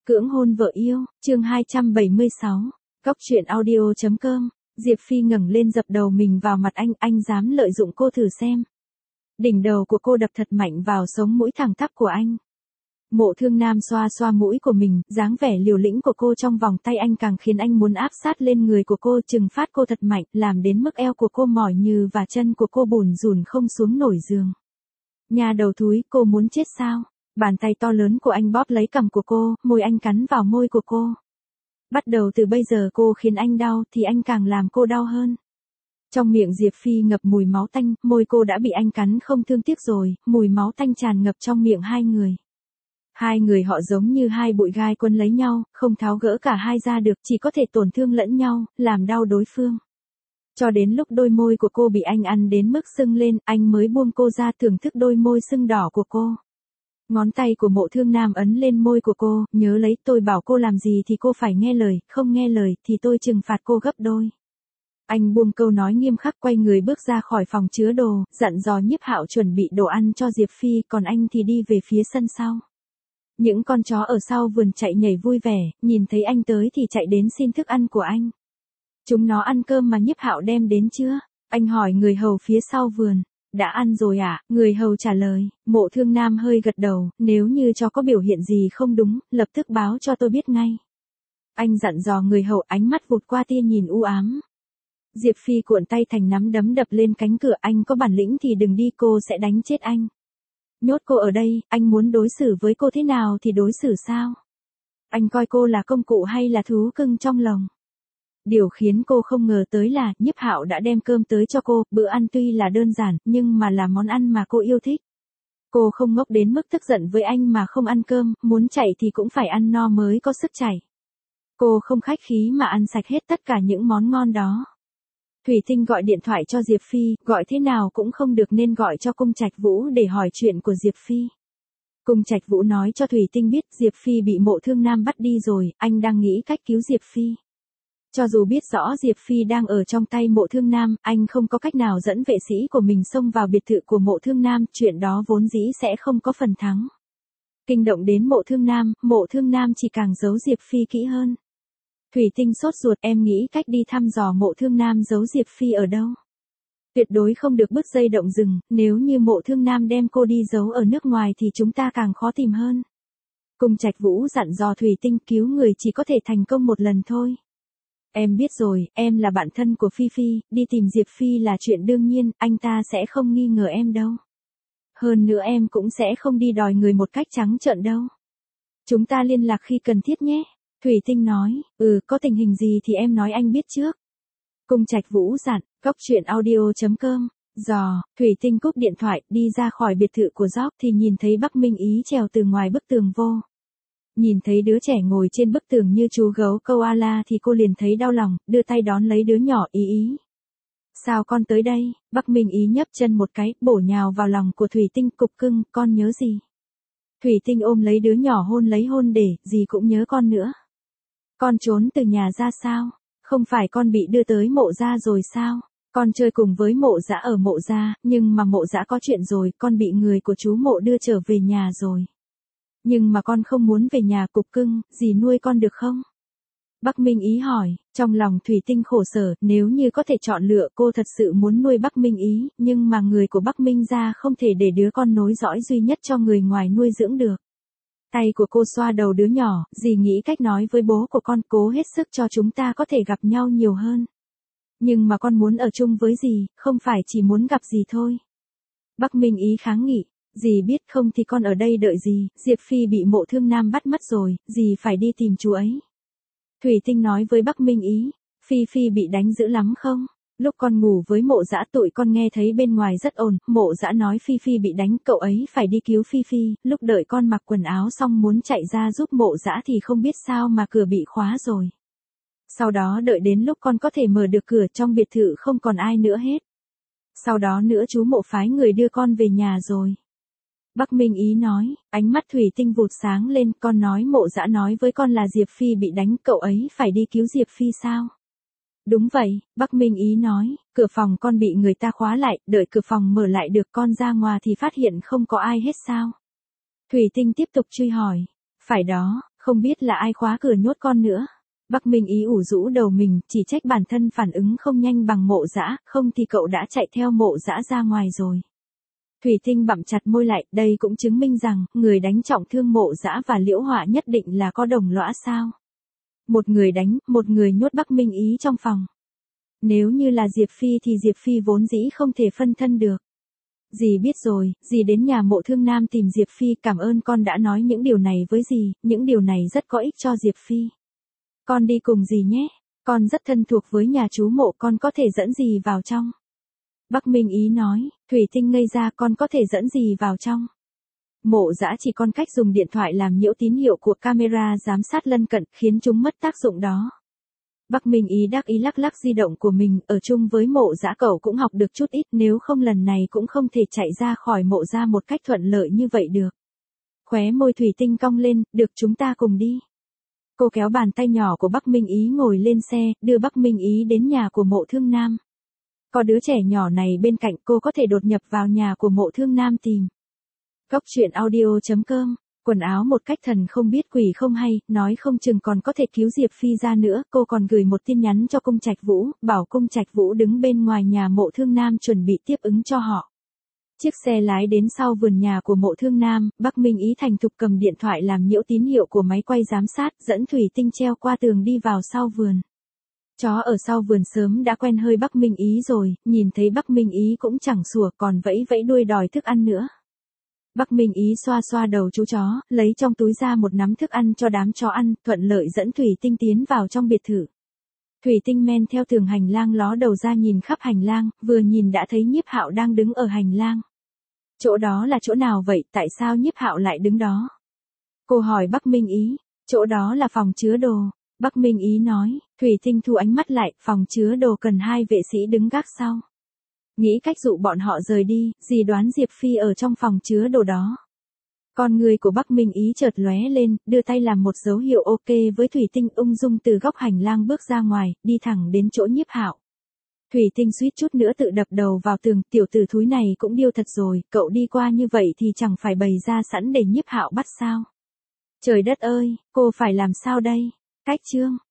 Cưỡng hôn vợ yêu, chương 276, Cóc truyện audio.com, Diệp Phi ngẩng lên dập đầu mình vào mặt anh dám lợi dụng cô thử xem. Đỉnh đầu của cô đập thật mạnh vào sống mũi thẳng tắp của anh. Mộ Thương Nam xoa xoa mũi của mình, dáng vẻ liều lĩnh của cô trong vòng tay anh càng khiến anh muốn áp sát lên người của cô, trừng phát cô thật mạnh, làm đến mức eo của cô mỏi nhừ và chân của cô bủn rủn không xuống nổi giường. Nhà đầu thúi, cô muốn chết sao? Bàn tay to lớn của anh bóp lấy cằm của cô, môi anh cắn vào môi của cô. Bắt đầu từ bây giờ cô khiến anh đau thì anh càng làm cô đau hơn. Trong miệng Diệp Phi ngập mùi máu tanh, môi cô đã bị anh cắn không thương tiếc rồi, mùi máu tanh tràn ngập trong miệng hai người. Hai người họ giống như hai bụi gai quấn lấy nhau, không tháo gỡ cả hai ra được, chỉ có thể tổn thương lẫn nhau, làm đau đối phương. Cho đến lúc đôi môi của cô bị anh ăn đến mức sưng lên, anh mới buông cô ra thưởng thức đôi môi sưng đỏ của cô. Ngón tay của Mộ Thương Nam ấn lên môi của cô, nhớ lấy tôi bảo cô làm gì thì cô phải nghe lời, không nghe lời thì tôi trừng phạt cô gấp đôi. Anh buông câu nói nghiêm khắc quay người bước ra khỏi phòng chứa đồ, dặn dò Nhiếp Hạo chuẩn bị đồ ăn cho Diệp Phi, còn anh thì đi về phía sân sau. Những con chó ở sau vườn chạy nhảy vui vẻ, nhìn thấy anh tới thì chạy đến xin thức ăn của anh. Chúng nó ăn cơm mà Nhiếp Hạo đem đến chưa? Anh hỏi người hầu phía sau vườn. Đã ăn rồi ạ, người hầu trả lời. Mộ Thương Nam hơi gật đầu, nếu như chó có biểu hiện gì không đúng, lập tức báo cho tôi biết ngay. Anh dặn dò người hầu, ánh mắt vụt qua tia nhìn u ám. Diệp Phi cuộn tay thành nắm đấm đập lên cánh cửa, anh có bản lĩnh thì đừng đi, cô sẽ đánh chết anh. Nhốt cô ở đây, anh muốn đối xử với cô thế nào thì đối xử sao? Anh coi cô là công cụ hay là thú cưng trong lồng? Điều khiến cô không ngờ tới là Nhiếp Hạo đã đem cơm tới cho cô, bữa ăn tuy là đơn giản, nhưng mà là món ăn mà cô yêu thích. Cô không ngốc đến mức tức giận với anh mà không ăn cơm, muốn chạy thì cũng phải ăn no mới có sức chạy. Cô không khách khí mà ăn sạch hết tất cả những món ngon đó. Thủy Tinh gọi điện thoại cho Diệp Phi, gọi thế nào cũng không được nên gọi cho Cung Trạch Vũ để hỏi chuyện của Diệp Phi. Cung Trạch Vũ nói cho Thủy Tinh biết Diệp Phi bị Mộ Thương Nam bắt đi rồi, anh đang nghĩ cách cứu Diệp Phi. Cho dù biết rõ Diệp Phi đang ở trong tay Mộ Thương Nam, anh không có cách nào dẫn vệ sĩ của mình xông vào biệt thự của Mộ Thương Nam, chuyện đó vốn dĩ sẽ không có phần thắng. Kinh động đến Mộ Thương Nam chỉ càng giấu Diệp Phi kỹ hơn. Thủy Tinh sốt ruột, em nghĩ cách đi thăm dò Mộ Thương Nam giấu Diệp Phi ở đâu. Tuyệt đối không được bứt dây động rừng, nếu như Mộ Thương Nam đem cô đi giấu ở nước ngoài thì chúng ta càng khó tìm hơn. Cung Trạch Vũ dặn dò Thủy Tinh cứu người chỉ có thể thành công một lần thôi. Em biết rồi, em là bạn thân của Phi Phi, đi tìm Diệp Phi là chuyện đương nhiên, anh ta sẽ không nghi ngờ em đâu. Hơn nữa em cũng sẽ không đi đòi người một cách trắng trợn đâu. Chúng ta liên lạc khi cần thiết nhé. Thủy Tinh nói, có tình hình gì thì em nói anh biết trước. Cung Trạch Vũ dặn, Cóc truyện audio.com, Thủy Tinh cúp điện thoại, đi ra khỏi biệt thự của Gióc thì nhìn thấy Bắc Minh Ý trèo từ ngoài bức tường vô. Nhìn thấy đứa trẻ ngồi trên bức tường như chú gấu koala thì cô liền thấy đau lòng, đưa tay đón lấy đứa nhỏ. Ý. Sao con tới đây? Bắc Minh Ý nhấp chân một cái, bổ nhào vào lòng của Thủy Tinh, cục cưng, con nhớ gì? Thủy Tinh ôm lấy đứa nhỏ hôn lấy hôn để, gì cũng nhớ con nữa. Con trốn từ nhà ra sao? Không phải con bị đưa tới Mộ gia rồi sao? Con chơi cùng với Mộ Dã ở Mộ gia, nhưng mà Mộ Dã có chuyện rồi, con bị người của chú Mộ đưa trở về nhà rồi. Nhưng mà con không muốn về nhà, cục cưng, dì nuôi con được không? Bắc Minh Ý hỏi, trong lòng Thủy Tinh khổ sở, nếu như có thể chọn lựa cô thật sự muốn nuôi Bắc Minh Ý, nhưng mà người của Bắc Minh gia không thể để đứa con nối dõi duy nhất cho người ngoài nuôi dưỡng được. Tay của cô xoa đầu đứa nhỏ, dì nghĩ cách nói với bố của con, cố hết sức cho chúng ta có thể gặp nhau nhiều hơn. Nhưng mà con muốn ở chung với dì, không phải chỉ muốn gặp dì thôi. Bắc Minh Ý kháng nghị. Dì biết không thì con ở đây đợi dì, Diệp Phi bị Mộ Thương Nam bắt mất rồi, dì phải đi tìm chú ấy. Thủy Tinh nói với Bắc Minh Ý, Phi bị đánh dữ lắm không? Lúc con ngủ với Mộ Dã tụi con nghe thấy bên ngoài rất ồn, Mộ Dã nói Phi bị đánh, cậu ấy phải đi cứu Phi, lúc đợi con mặc quần áo xong muốn chạy ra giúp Mộ Dã thì không biết sao mà cửa bị khóa rồi. Sau đó đợi đến lúc con có thể mở được cửa trong biệt thự không còn ai nữa hết. Sau đó nữa chú Mộ phái người đưa con về nhà rồi. Bắc Minh Ý nói, ánh mắt Thủy Tinh vụt sáng lên, con nói Mộ Dã nói với con là Diệp Phi bị đánh, cậu ấy phải đi cứu Diệp Phi sao? Đúng vậy, Bắc Minh Ý nói, cửa phòng con bị người ta khóa lại, đợi cửa phòng mở lại được con ra ngoài thì phát hiện không có ai hết sao? Thủy Tinh tiếp tục truy hỏi, phải đó, Không biết là ai khóa cửa nhốt con nữa. Bắc Minh Ý ủ rũ đầu mình, chỉ trách bản thân phản ứng không nhanh bằng Mộ Dã, không thì cậu đã chạy theo Mộ Dã ra ngoài rồi. Thủy Tinh bặm chặt môi lại, đây cũng chứng minh rằng, người đánh trọng thương Mộ Dã và Liễu Họa nhất định là có đồng lõa sao. Một người đánh, một người nhốt Bắc Minh Ý trong phòng. Nếu như là Diệp Phi thì Diệp Phi vốn dĩ không thể phân thân được. Dì biết rồi, dì đến nhà Mộ Thương Nam tìm Diệp Phi, cảm ơn con đã nói những điều này với dì, những điều này rất có ích cho Diệp Phi. Con đi cùng dì nhé, con rất thân thuộc với nhà chú Mộ, con có thể dẫn dì vào trong. Bắc Minh Ý nói, Thủy Tinh ngây ra, con có thể dẫn dì vào trong. Mộ Dã chỉ còn cách dùng điện thoại làm nhiễu tín hiệu của camera giám sát lân cận, khiến chúng mất tác dụng đó. Bắc Minh Ý đắc ý lắc lắc di động của mình, ở chung với Mộ Dã cậu cũng học được chút ít, nếu không lần này cũng không thể chạy ra khỏi Mộ gia một cách thuận lợi như vậy được. Khóe môi Thủy Tinh cong lên, được, chúng ta cùng đi. Cô kéo bàn tay nhỏ của Bắc Minh Ý ngồi lên xe, đưa Bắc Minh Ý đến nhà của Mộ Thương Nam. Có đứa trẻ nhỏ này bên cạnh, cô có thể đột nhập vào nhà của Mộ Thương Nam tìm. Góc truyện audio.com, quần áo một cách thần không biết quỷ không hay, nói không chừng còn có thể cứu Diệp Phi ra nữa, cô còn gửi một tin nhắn cho Cung Trạch Vũ, bảo Cung Trạch Vũ đứng bên ngoài nhà Mộ Thương Nam chuẩn bị tiếp ứng cho họ. Chiếc xe lái đến sau vườn nhà của Mộ Thương Nam, Bắc Minh Ý thành thục cầm điện thoại làm nhiễu tín hiệu của máy quay giám sát, dẫn Thủy Tinh treo qua tường đi vào sau vườn. Chó ở sau vườn sớm đã quen hơi Bắc Minh Ý rồi, nhìn thấy Bắc Minh Ý cũng chẳng sủa, còn vẫy vẫy đuôi đòi thức ăn nữa. Bắc Minh Ý xoa xoa đầu chú chó, lấy trong túi ra một nắm thức ăn cho đám chó ăn, thuận lợi dẫn Thủy Tinh tiến vào trong biệt thự. Thủy Tinh men theo tường hành lang ló đầu ra nhìn khắp hành lang, vừa nhìn đã thấy Nhiếp Hạo đang đứng ở hành lang. Chỗ đó là chỗ nào vậy, tại sao Nhiếp Hạo lại đứng đó? Cô hỏi Bắc Minh Ý, chỗ đó là phòng chứa đồ. Bắc Minh Ý nói, Thủy Tinh thu ánh mắt lại, phòng chứa đồ cần 2 vệ sĩ đứng gác sau. Nghĩ cách dụ bọn họ rời đi, dì đoán Diệp Phi ở trong phòng chứa đồ đó. Con người của Bắc Minh Ý chợt lóe lên, đưa tay làm một dấu hiệu ok với Thủy Tinh, ung dung từ góc hành lang bước ra ngoài, đi thẳng đến chỗ Nhiếp Hạo. Thủy Tinh suýt chút nữa tự đập đầu vào tường, tiểu tử thúi này cũng điêu thật rồi, cậu đi qua như vậy thì chẳng phải bày ra sẵn để Nhiếp Hạo bắt sao? Trời đất ơi, cô phải làm sao đây? Cách chương